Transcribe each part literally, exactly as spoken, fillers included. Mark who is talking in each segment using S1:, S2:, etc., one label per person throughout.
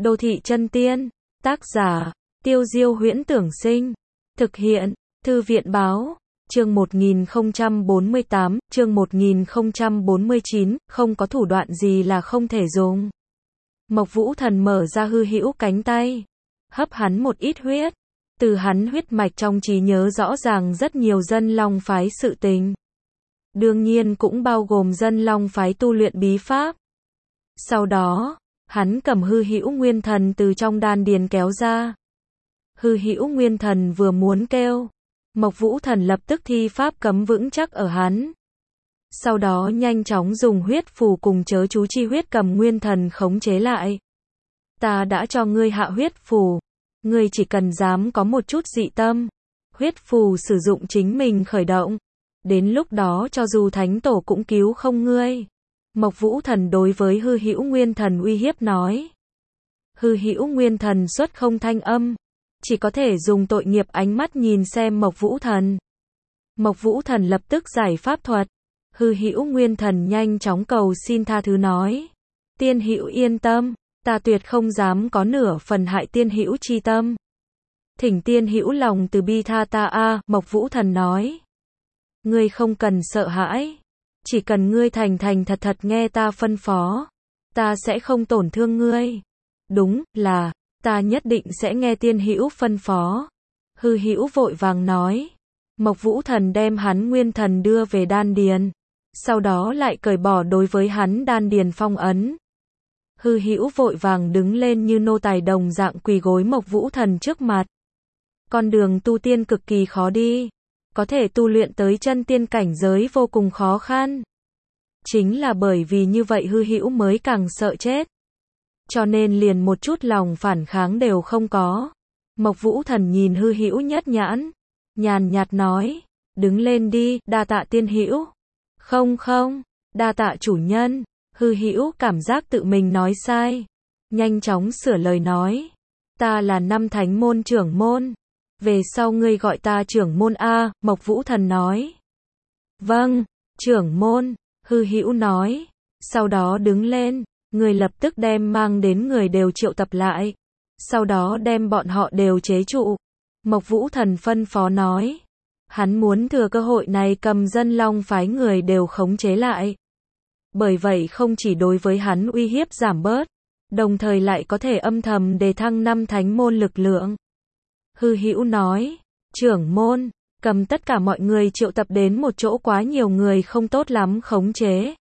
S1: Đô thị chân tiên, tác giả, Tiêu Diêu Huyễn Tưởng Sinh, thực hiện, Thư viện Báo, chương một nghìn không trăm bốn mươi tám, chương một nghìn không trăm bốn mươi chín, không có thủ đoạn gì là không thể dùng. Mộc Vũ Thần mở ra hư hữu cánh tay, hấp hắn một ít huyết, từ hắn huyết mạch trong trí nhớ rõ ràng rất nhiều dân long phái sự tình. Đương nhiên cũng bao gồm dân long phái tu luyện bí pháp. Sau đó, hắn cầm hư hữu nguyên thần từ trong đan điền kéo ra. Hư hữu nguyên thần vừa muốn kêu, Mộc Vũ Thần lập tức thi pháp cấm vững chắc ở hắn. Sau đó nhanh chóng dùng huyết phù cùng chớ chú chi huyết cầm nguyên thần khống chế lại. Ta đã cho ngươi hạ huyết phù, ngươi chỉ cần dám có một chút dị tâm, huyết phù sử dụng chính mình khởi động. Đến lúc đó cho dù thánh tổ cũng cứu không ngươi. Mộc Vũ Thần đối với hư hữu nguyên thần uy hiếp nói. Hư hữu nguyên thần xuất không thanh âm, chỉ có thể dùng tội nghiệp ánh mắt nhìn xem Mộc Vũ Thần. Mộc Vũ Thần lập tức giải pháp thuật. Hư hữu nguyên thần nhanh chóng cầu xin tha thứ nói. Tiên hữu yên tâm, ta tuyệt không dám có nửa phần hại tiên hữu chi tâm. Thỉnh tiên hữu lòng từ bi tha ta a, Mộc Vũ Thần nói. Ngươi không cần sợ hãi, chỉ cần ngươi thành thành thật thật nghe ta phân phó, ta sẽ không tổn thương ngươi. Đúng là, ta nhất định sẽ nghe tiên hữu phân phó. Hư hữu vội vàng nói. Mộc Vũ Thần đem hắn nguyên thần đưa về đan điền, sau đó lại cởi bỏ đối với hắn đan điền phong ấn. Hư hữu vội vàng đứng lên như nô tài đồng dạng quỳ gối Mộc Vũ Thần trước mặt. Con đường tu tiên cực kỳ khó đi, có thể tu luyện tới chân tiên cảnh giới vô cùng khó khăn. Chính là bởi vì như vậy hư hữu mới càng sợ chết. Cho nên liền một chút lòng phản kháng đều không có. Mộc Vũ Thần nhìn hư hữu nhất nhãn, nhàn nhạt nói, đứng lên đi, đa tạ tiên hữu. Không không, đa tạ chủ nhân. Hư hữu cảm giác tự mình nói sai, nhanh chóng sửa lời nói, ta là năm thánh môn trưởng môn, về sau ngươi gọi ta trưởng môn a. Mộc Vũ Thần nói. Vâng, trưởng môn. Hư hữu nói, sau đó đứng lên, người lập tức đem mang đến người đều triệu tập lại, sau đó đem bọn họ đều chế trụ. Mộc Vũ Thần phân phó nói, hắn muốn thừa cơ hội này cầm dân long phái người đều khống chế lại. Bởi vậy không chỉ đối với hắn uy hiếp giảm bớt, đồng thời lại có thể âm thầm đề thăng năm thánh môn lực lượng. Hư hữu nói, trưởng môn, cầm tất cả mọi người triệu tập đến một chỗ, quá nhiều người không tốt lắm khống chế.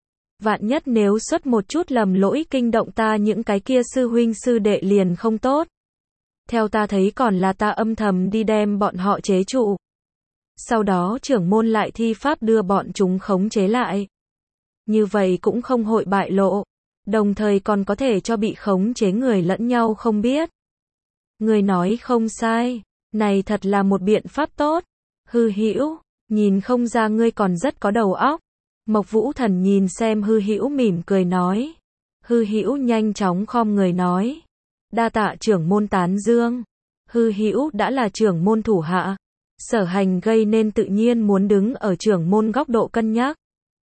S1: Vạn nhất nếu xuất một chút lầm lỗi kinh động ta những cái kia sư huynh sư đệ liền không tốt. Theo ta thấy còn là ta âm thầm đi đem bọn họ chế trụ. Sau đó trưởng môn lại thi pháp đưa bọn chúng khống chế lại. Như vậy cũng không hội bại lộ, đồng thời còn có thể cho bị khống chế người lẫn nhau không biết. Người nói không sai, này thật là một biện pháp tốt. Hư hữu, nhìn không ra ngươi còn rất có đầu óc. Mộc Vũ Thần nhìn xem hư hữu mỉm cười nói. Hư hữu nhanh chóng khom người nói, đa tạ trưởng môn tán dương. Hư hữu đã là trưởng môn thủ hạ, sở hành gây nên tự nhiên muốn đứng ở trưởng môn góc độ cân nhắc.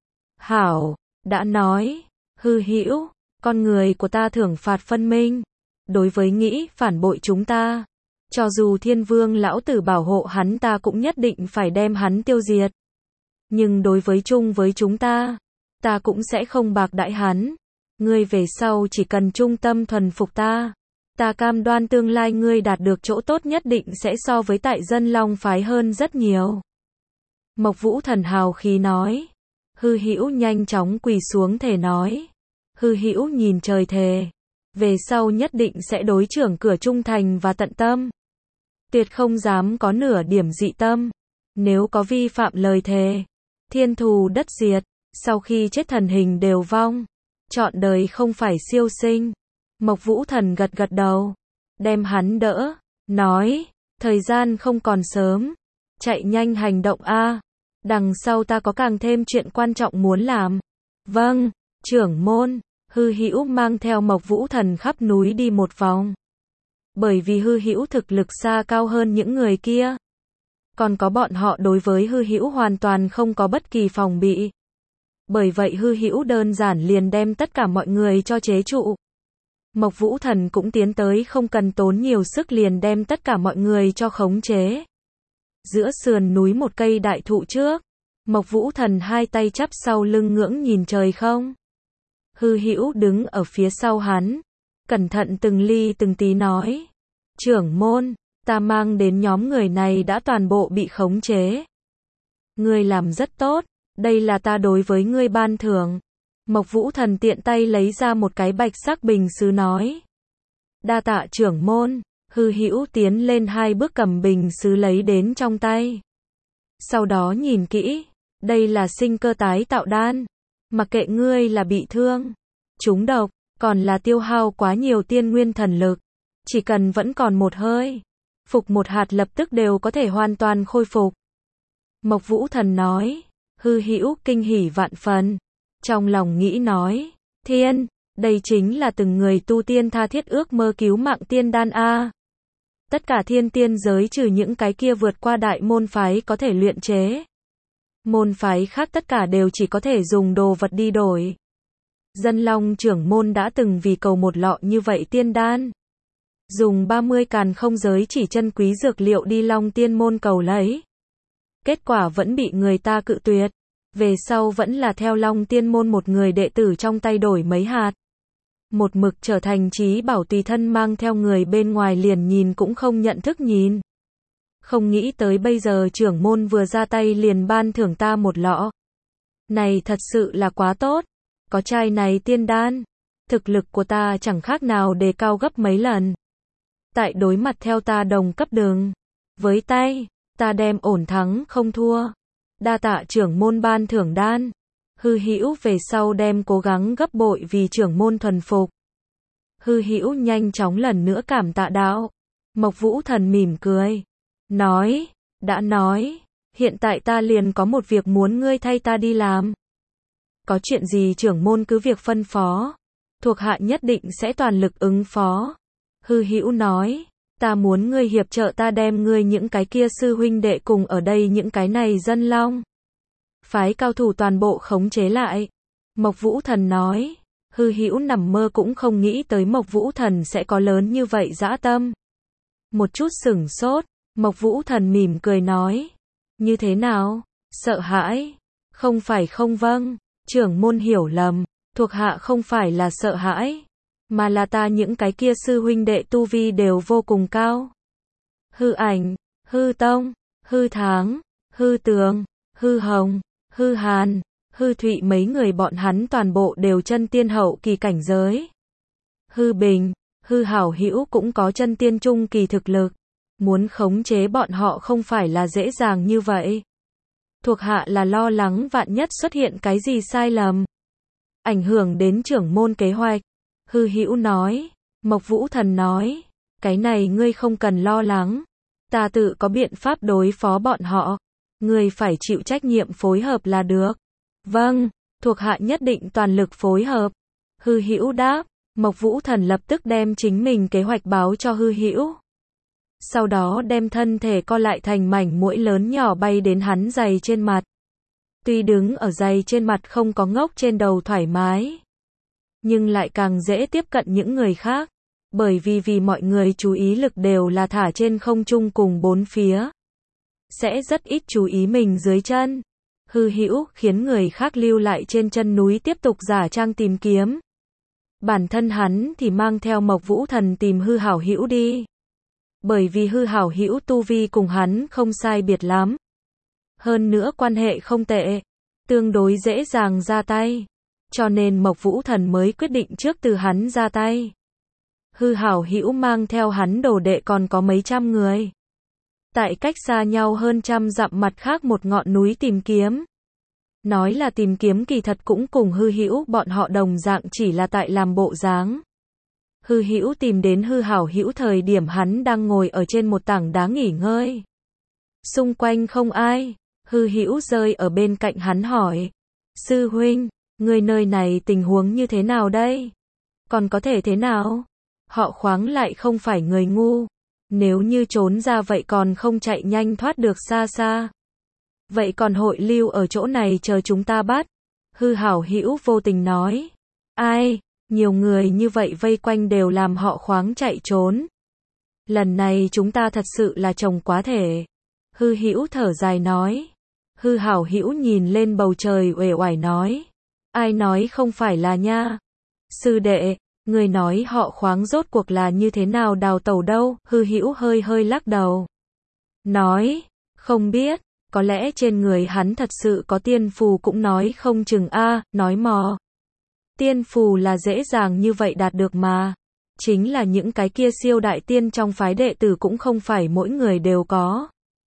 S1: Hảo, đã nói, hư hữu, con người của ta thưởng phạt phân minh. Đối với nghĩ phản bội chúng ta, cho dù Thiên Vương lão tử bảo hộ hắn ta cũng nhất định phải đem hắn tiêu diệt. Nhưng đối với chung với chúng ta, ta cũng sẽ không bạc đãi hắn. Ngươi về sau chỉ cần trung tâm thuần phục ta, ta cam đoan tương lai ngươi đạt được chỗ tốt nhất định sẽ so với tại dân long phái hơn rất nhiều. Mộc Vũ Thần hào khí nói. Hư hữu nhanh chóng quỳ xuống thề nói. Hư hữu nhìn trời thề, về sau nhất định sẽ đối trưởng cửa trung thành và tận tâm, tuyệt không dám có nửa điểm dị tâm. Nếu có vi phạm lời thề, thiên thù đất diệt, sau khi chết thần hình đều vong, trọn đời không phải siêu sinh. Mộc Vũ Thần gật gật đầu, đem hắn đỡ, nói, thời gian không còn sớm, chạy nhanh hành động a, đằng sau ta có càng thêm chuyện quan trọng muốn làm. Vâng, trưởng môn. Hư hữu mang theo Mộc Vũ Thần khắp núi đi một vòng. Bởi vì hư hữu thực lực xa cao hơn những người kia, còn có bọn họ đối với hư hữu hoàn toàn không có bất kỳ phòng bị. Bởi vậy hư hữu đơn giản liền đem tất cả mọi người cho chế trụ. Mộc Vũ Thần cũng tiến tới không cần tốn nhiều sức liền đem tất cả mọi người cho khống chế. Giữa sườn núi một cây đại thụ trước, Mộc Vũ Thần hai tay chắp sau lưng ngưỡng nhìn trời không. Hư Hữu đứng ở phía sau hắn, cẩn thận từng ly từng tí nói. Trưởng môn, ta mang đến nhóm người này đã toàn bộ bị khống chế. Ngươi làm rất tốt, đây là ta đối với ngươi ban thưởng. Mộc Vũ Thần tiện tay lấy ra một cái bạch sắc bình sứ nói. Đa tạ trưởng môn. Hư Hữu tiến lên hai bước cầm bình sứ lấy đến trong tay. Sau đó nhìn kỹ, đây là sinh cơ tái tạo đan. Mặc kệ ngươi là bị thương, trúng độc, còn là tiêu hao quá nhiều tiên nguyên thần lực, chỉ cần vẫn còn một hơi, phục một hạt lập tức đều có thể hoàn toàn khôi phục. Mộc Vũ Thần nói. Hư Hữu kinh hỉ vạn phần, trong lòng nghĩ nói, thiên, đây chính là từng người tu tiên tha thiết ước mơ cứu mạng tiên đan a. Tất cả thiên tiên giới trừ những cái kia vượt qua đại môn phái có thể luyện chế. Môn phái khác tất cả đều chỉ có thể dùng đồ vật đi đổi. Dân Long trưởng môn đã từng vì cầu một lọ như vậy tiên đan, dùng ba mươi càn không giới chỉ chân quý dược liệu đi Long Tiên môn cầu lấy. Kết quả vẫn bị người ta cự tuyệt. Về sau vẫn là theo Long Tiên môn một người đệ tử trong tay đổi mấy hạt. Một mực trở thành trí bảo tùy thân mang theo người bên ngoài liền nhìn cũng không nhận thức nhìn. Không nghĩ tới bây giờ trưởng môn vừa ra tay liền ban thưởng ta một lọ. Này thật sự là quá tốt. Có chai này tiên đan, thực lực của ta chẳng khác nào đề cao gấp mấy lần. Tại đối mặt theo ta đồng cấp đường, với tay, ta đem ổn thắng không thua. Đa tạ trưởng môn ban thưởng đan. Hư Hữu về sau đem cố gắng gấp bội vì trưởng môn thuần phục. Hư Hữu nhanh chóng lần nữa cảm tạ đạo. Mộc Vũ Thần mỉm cười, nói, đã nói, hiện tại ta liền có một việc muốn ngươi thay ta đi làm. Có chuyện gì trưởng môn cứ việc phân phó, thuộc hạ nhất định sẽ toàn lực ứng phó. Hư Hữu nói, ta muốn ngươi hiệp trợ ta đem ngươi những cái kia sư huynh đệ cùng ở đây những cái này dân long phái cao thủ toàn bộ khống chế lại. Mộc Vũ Thần nói. Hư Hữu nằm mơ cũng không nghĩ tới Mộc Vũ Thần sẽ có lớn như vậy dã tâm. Một chút sửng sốt, Mộc Vũ Thần mỉm cười nói. Như thế nào? Sợ hãi? Không phải không vâng, trưởng môn hiểu lầm, thuộc hạ không phải là sợ hãi, mà là ta những cái kia sư huynh đệ tu vi đều vô cùng cao. Hư Ảnh, Hư Tông, Hư Tháng, Hư Tường, Hư Hồng, Hư Hàn, Hư Thụy mấy người bọn hắn toàn bộ đều chân tiên hậu kỳ cảnh giới. Hư Bình, Hư Hảo Hữu cũng có chân tiên trung kỳ thực lực. Muốn khống chế bọn họ không phải là dễ dàng như vậy. Thuộc hạ là lo lắng vạn nhất xuất hiện cái gì sai lầm, ảnh hưởng đến trưởng môn kế hoạch. Hư Hữu nói. Mộc Vũ Thần nói. Cái này ngươi không cần lo lắng. Ta tự có biện pháp đối phó bọn họ. Ngươi phải chịu trách nhiệm phối hợp là được. Vâng, thuộc hạ nhất định toàn lực phối hợp. Hư Hữu đáp. Mộc Vũ Thần lập tức đem chính mình kế hoạch báo cho Hư Hữu. Sau đó đem thân thể co lại thành mảnh muỗi lớn nhỏ bay đến hắn giày trên mặt. Tuy đứng ở giày trên mặt không có ngốc trên đầu thoải mái, nhưng lại càng dễ tiếp cận những người khác, bởi vì vì mọi người chú ý lực đều là thả trên không trung cùng bốn phía, sẽ rất ít chú ý mình dưới chân. Hư Hữu khiến người khác lưu lại trên chân núi tiếp tục giả trang tìm kiếm. Bản thân hắn thì mang theo Mộc Vũ Thần tìm Hư Hảo Hữu đi. Bởi vì Hư Hảo Hữu tu vi cùng hắn không sai biệt lắm. Hơn nữa quan hệ không tệ, tương đối dễ dàng ra tay. Cho nên Mộc Vũ Thần mới quyết định trước từ hắn ra tay. Hư Hảo Hữu mang theo hắn đồ đệ còn có mấy trăm người. Tại cách xa nhau hơn trăm dặm mặt khác một ngọn núi tìm kiếm. Nói là tìm kiếm kỳ thật cũng cùng Hư Hữu bọn họ đồng dạng chỉ là tại làm bộ dáng. Hư Hữu tìm đến Hư Hảo Hữu thời điểm hắn đang ngồi ở trên một tảng đá nghỉ ngơi. Xung quanh không ai, Hư Hữu rơi ở bên cạnh hắn hỏi. Sư huynh, người nơi này tình huống như thế nào đây? Còn có thể thế nào? Họ Khoáng lại không phải người ngu. Nếu như trốn ra vậy còn không chạy nhanh thoát được xa xa. Vậy còn hội lưu ở chỗ này chờ chúng ta bắt. Hư Hảo Hữu vô tình nói. Ai? Nhiều người như vậy vây quanh đều làm họ khoáng chạy trốn. Lần này chúng ta thật sự là chồng quá thể. Hư Hữu thở dài nói. Hư Hảo Hữu nhìn lên bầu trời uể oải nói. Ai nói không phải là nha. Sư đệ, người nói họ khoáng rốt cuộc là như thế nào đào tẩu đâu? Hư Hữu hơi hơi lắc đầu. Nói, không biết, có lẽ trên người hắn thật sự có tiên phù cũng nói không chừng a, nói mò. Tiên phù là dễ dàng như vậy đạt được mà. Chính là những cái kia siêu đại tiên trong phái đệ tử cũng không phải mỗi người đều có.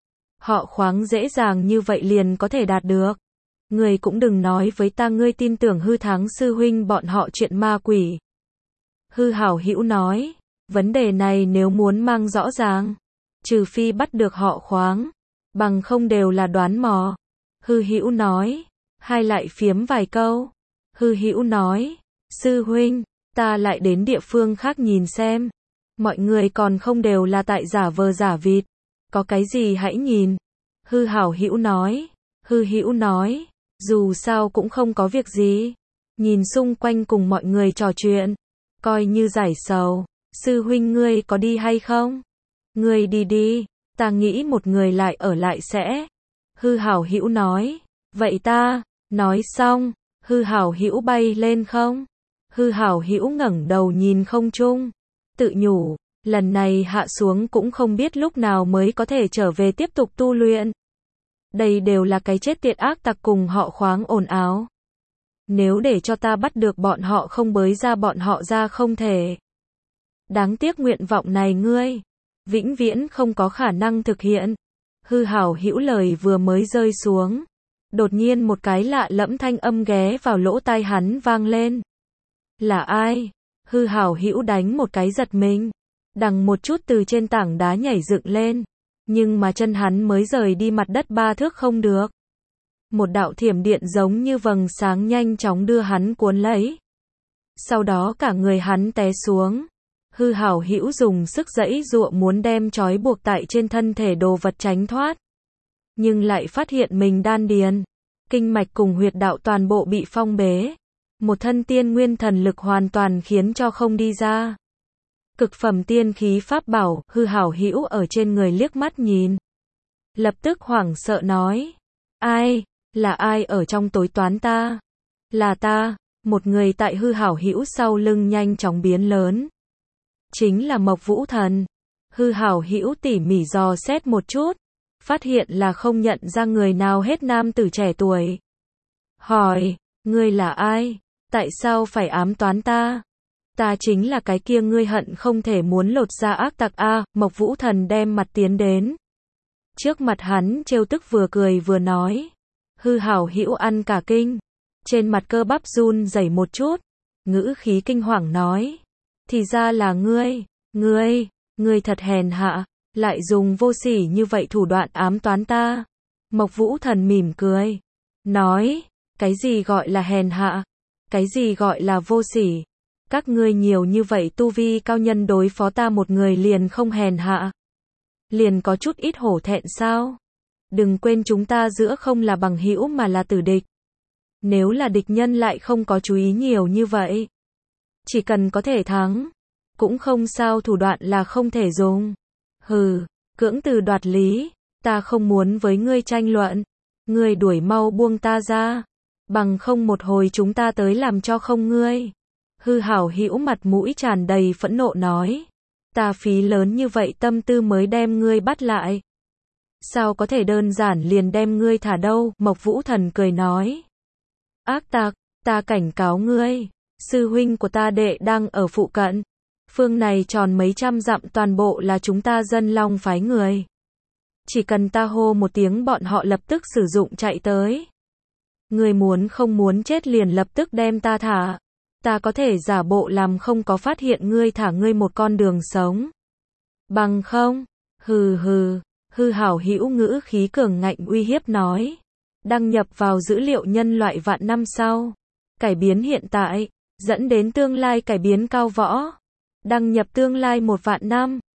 S1: Họ khoáng dễ dàng như vậy liền có thể đạt được. Người cũng đừng nói với ta ngươi tin tưởng Hư Thắng sư huynh bọn họ chuyện ma quỷ. Hư Hảo Hữu nói, vấn đề này nếu muốn mang rõ ràng, trừ phi bắt được họ khoáng, bằng không đều là đoán mò. Hư Hữu nói, hai lại phiếm vài câu. Hư Hữu nói, sư huynh, ta lại đến địa phương khác nhìn xem. Mọi người còn không đều là tại giả vờ giả vịt. Có cái gì hãy nhìn. Hư Hảo Hữu nói. Hư Hữu nói, dù sao cũng không có việc gì. Nhìn xung quanh cùng mọi người trò chuyện, coi như giải sầu. Sư huynh ngươi có đi hay không? Ngươi đi đi, ta nghĩ một người lại ở lại sẽ. Hư Hảo Hữu nói, vậy ta, nói xong, Hư Hảo Hữu bay lên không? Hư Hảo Hữu ngẩng đầu nhìn không trung, tự nhủ, lần này hạ xuống cũng không biết lúc nào mới có thể trở về tiếp tục tu luyện. Đây đều là cái chết tiệt ác tặc cùng họ khoáng ồn ào. Nếu để cho ta bắt được bọn họ không bới ra bọn họ ra không thể. Đáng tiếc nguyện vọng này ngươi, vĩnh viễn không có khả năng thực hiện. Hư Hảo Hữu lời vừa mới rơi xuống, đột nhiên một cái lạ lẫm thanh âm ghé vào lỗ tai hắn vang lên. Là ai? Hư Hảo Hữu đánh một cái giật mình, đằng một chút từ trên tảng đá nhảy dựng lên, nhưng mà chân hắn mới rời đi mặt đất ba thước không được. Một đạo thiểm điện giống như vầng sáng nhanh chóng đưa hắn cuốn lấy. Sau đó cả người hắn té xuống. Hư Hảo Hữu dùng sức giãy giụa muốn đem trói buộc tại trên thân thể đồ vật tránh thoát, nhưng lại phát hiện mình đan điền, kinh mạch cùng huyệt đạo toàn bộ bị phong bế. Một thân tiên nguyên thần lực hoàn toàn khiến cho không đi ra. Cực phẩm tiên khí pháp bảo, Hư Hảo Hữu ở trên người liếc mắt nhìn, lập tức hoảng sợ nói, ai, là ai ở trong tối toán ta? Là ta. Một người tại Hư Hảo Hữu sau lưng nhanh chóng biến lớn. Chính là Mộc Vũ Thần. Hư Hảo Hữu tỉ mỉ dò xét một chút, phát hiện là không nhận ra người nào hết nam tử trẻ tuổi. Hỏi, ngươi là ai? Tại sao phải ám toán ta? Ta chính là cái kia ngươi hận không thể muốn lột ra ác tặc a. Mộc Vũ Thần đem mặt tiến đến. Trước mặt hắn trêu tức vừa cười vừa nói. Hư Hảo Hữu ăn cả kinh, trên mặt cơ bắp run rẩy một chút, ngữ khí kinh hoàng nói, thì ra là ngươi, ngươi, ngươi thật hèn hạ, lại dùng vô sỉ như vậy thủ đoạn ám toán ta. Mộc Vũ Thần mỉm cười, nói, cái gì gọi là hèn hạ, cái gì gọi là vô sỉ, các ngươi nhiều như vậy tu vi cao nhân đối phó ta một người liền không hèn hạ, liền có chút ít hổ thẹn sao? Đừng quên chúng ta giữa không là bằng hữu mà là tử địch. Nếu là địch nhân lại không có chú ý nhiều như vậy. Chỉ cần có thể thắng, cũng không sao, thủ đoạn là không thể dùng. Hừ, cưỡng từ đoạt lý, ta không muốn với ngươi tranh luận. Ngươi đuổi mau buông ta ra, bằng không một hồi chúng ta tới làm cho không ngươi. Hư Hảo Hữu mặt mũi tràn đầy phẫn nộ nói, ta phí lớn như vậy tâm tư mới đem ngươi bắt lại. Sao có thể đơn giản liền đem ngươi thả đâu? Mộc Vũ Thần cười nói, ác tặc, ta cảnh cáo ngươi, sư huynh của ta đệ đang ở phụ cận. Phương này tròn mấy trăm dặm toàn bộ là chúng ta Dân Long phái người. Chỉ cần ta hô một tiếng bọn họ lập tức sử dụng chạy tới. Ngươi muốn không muốn chết liền lập tức đem ta thả. Ta có thể giả bộ làm không có phát hiện ngươi thả ngươi một con đường sống. Bằng không? Hừ hừ. Hư Hảo Hữu ngữ khí cường ngạnh uy hiếp nói. Đăng nhập vào dữ liệu nhân loại vạn năm sau. Cải biến hiện tại, dẫn đến tương lai cải biến cao võ. Đăng nhập tương lai một vạn năm.